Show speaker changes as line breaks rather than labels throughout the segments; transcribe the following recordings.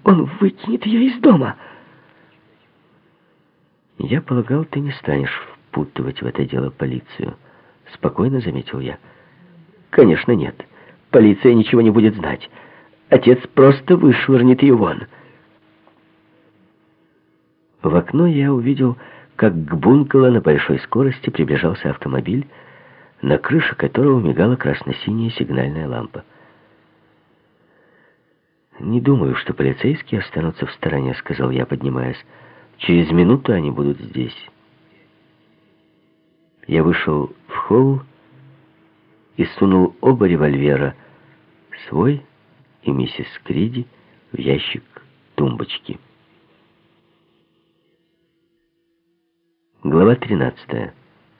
Он выкинет ее из дома.
Я полагал, ты не станешь впутывать в это дело полицию. Спокойно заметил я.
Конечно, нет. Полиция ничего не будет знать. Отец просто вышвырнет ее вон.
В окно я увидел, как к бунгало на большой скорости приближался автомобиль, на крыше которого мигала красно-синяя сигнальная лампа. «Не думаю, что полицейские останутся в стороне», — сказал я, поднимаясь. «Через минуту они будут здесь». Я вышел в холл и сунул оба револьвера, свой и миссис Криди, в ящик тумбочки. Глава 13.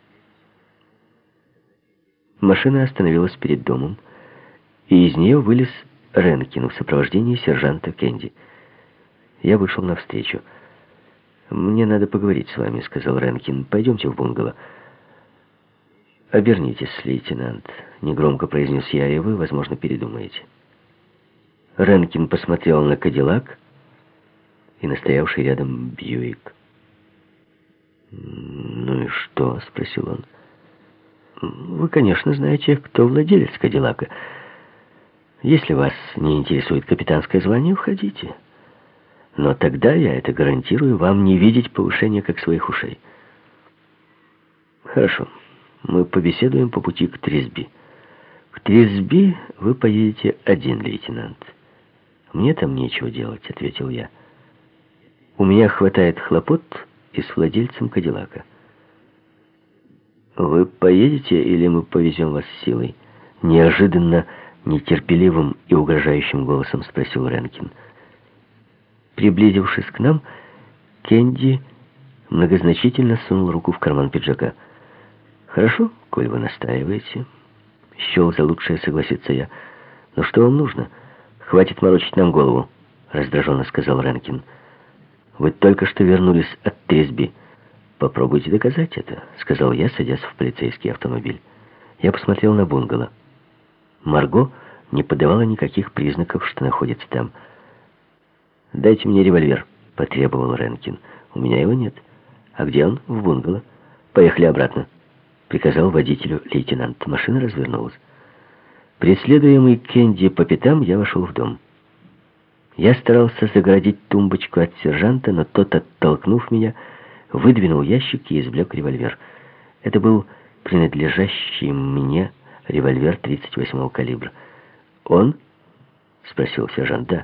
Машина остановилась перед домом, и из нее вылез Ренкин в сопровождении сержанта Кенди. Я вышел навстречу. «Мне надо поговорить с вами», — сказал Ренкин. «Пойдемте в бунгало». «Обернитесь, лейтенант», — негромко произнес я, — «и вы, возможно, передумаете». Ренкин посмотрел на Кадиллак и на стоявший рядом Бьюик. «Ну и что?» — спросил он. «Вы, конечно, знаете, кто владелец Кадиллака. Если вас не интересует капитанское звание, уходите. Но тогда, я это гарантирую, вам не видеть повышения как своих ушей». «Хорошо, мы побеседуем по пути к Трисби. К Трисби вы поедете один, лейтенант. Мне там нечего делать», — ответил я. «У меня хватает хлопот и с владельцем Кадиллака». «Вы поедете или мы повезем вас силой?» Неожиданно нетерпеливым и угрожающим голосом спросил Ренкин. Приблизившись к нам, Кенди многозначительно сунул руку в карман пиджака. «Хорошо, коль вы настаиваете». Счел за лучшее согласиться я. «Но что вам нужно? Хватит морочить нам голову», — раздраженно сказал Ренкин. «Вы только что вернулись от Трисби. Попробуйте доказать это», — сказал я, садясь в полицейский автомобиль. Я посмотрел на бунгало. Марго не подавала никаких признаков, что находится там. «Дайте мне револьвер», — потребовал Ренкин. «У меня его нет». «А где он?» «В бунгало». «Поехали обратно», — приказал водителю лейтенант. Машина развернулась. Преследуемый Кенди по пятам, я вошел в дом. Я старался загородить тумбочку от сержанта, но тот, оттолкнув меня, выдвинул ящик и извлек револьвер. Это был принадлежащий мне револьвер 38-го калибра. «Он?» — спросил сержант. «Да».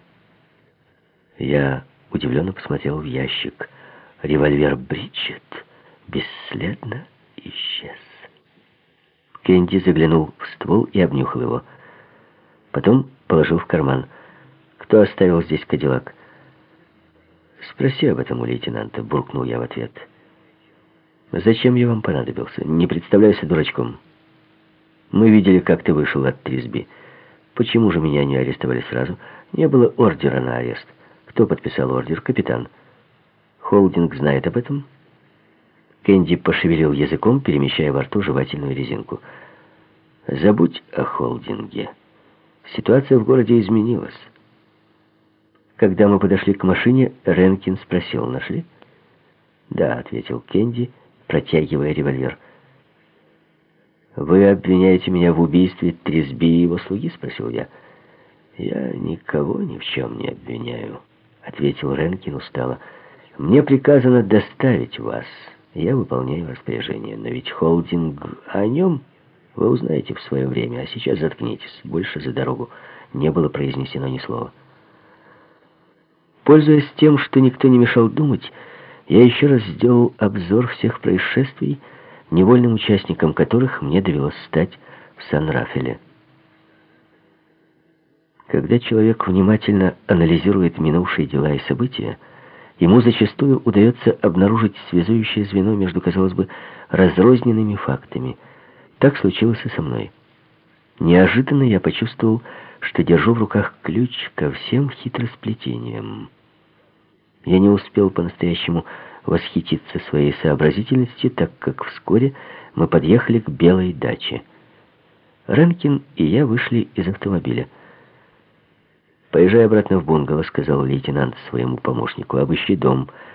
Я удивленно посмотрел в ящик. Револьвер Бриджит бесследно исчез. Кенди заглянул в ствол и обнюхал его. Потом положил в карман. «Кто оставил здесь Кадиллак?» «Спроси об этом у лейтенанта», — буркнул я в ответ. «Зачем я вам понадобился? Не представляйся дурачком. Мы видели, как ты вышел от Трисби. Почему же меня не арестовали сразу? Не было ордера на арест. Кто подписал ордер? Капитан. Холдинг знает об этом?» Кенди пошевелил языком, перемещая во рту жевательную резинку. «Забудь о Холдинге. Ситуация в городе изменилась». Когда мы подошли к машине, Ренкин спросил: «Нашли?» «Да», — ответил Кенди, протягивая револьвер. «Вы обвиняете меня в убийстве Трисби и его слуги?» — спросил я. «Я никого ни в чем не обвиняю», — ответил Ренкин устало. «Мне приказано доставить вас. Я выполняю распоряжение. Но ведь Холдинг, о нем вы узнаете в свое время. А сейчас заткнитесь. Больше за дорогу не было произнесено ни слова». Пользуясь тем, что никто не мешал думать, я еще раз сделал обзор всех происшествий, невольным участником которых мне довелось стать в Сан-Рафеле. Когда человек внимательно анализирует минувшие дела и события, ему зачастую удается обнаружить связующее звено между, казалось бы, разрозненными фактами. Так случилось и со мной. Неожиданно я почувствовал, что держу в руках ключ ко всем хитросплетениям. Я не успел по-настоящему восхититься своей сообразительностью, так как вскоре мы подъехали к белой даче. Ренкин и я вышли из автомобиля. «Поезжай обратно в бунгало», — сказал лейтенант своему помощнику. «Обыщи дом.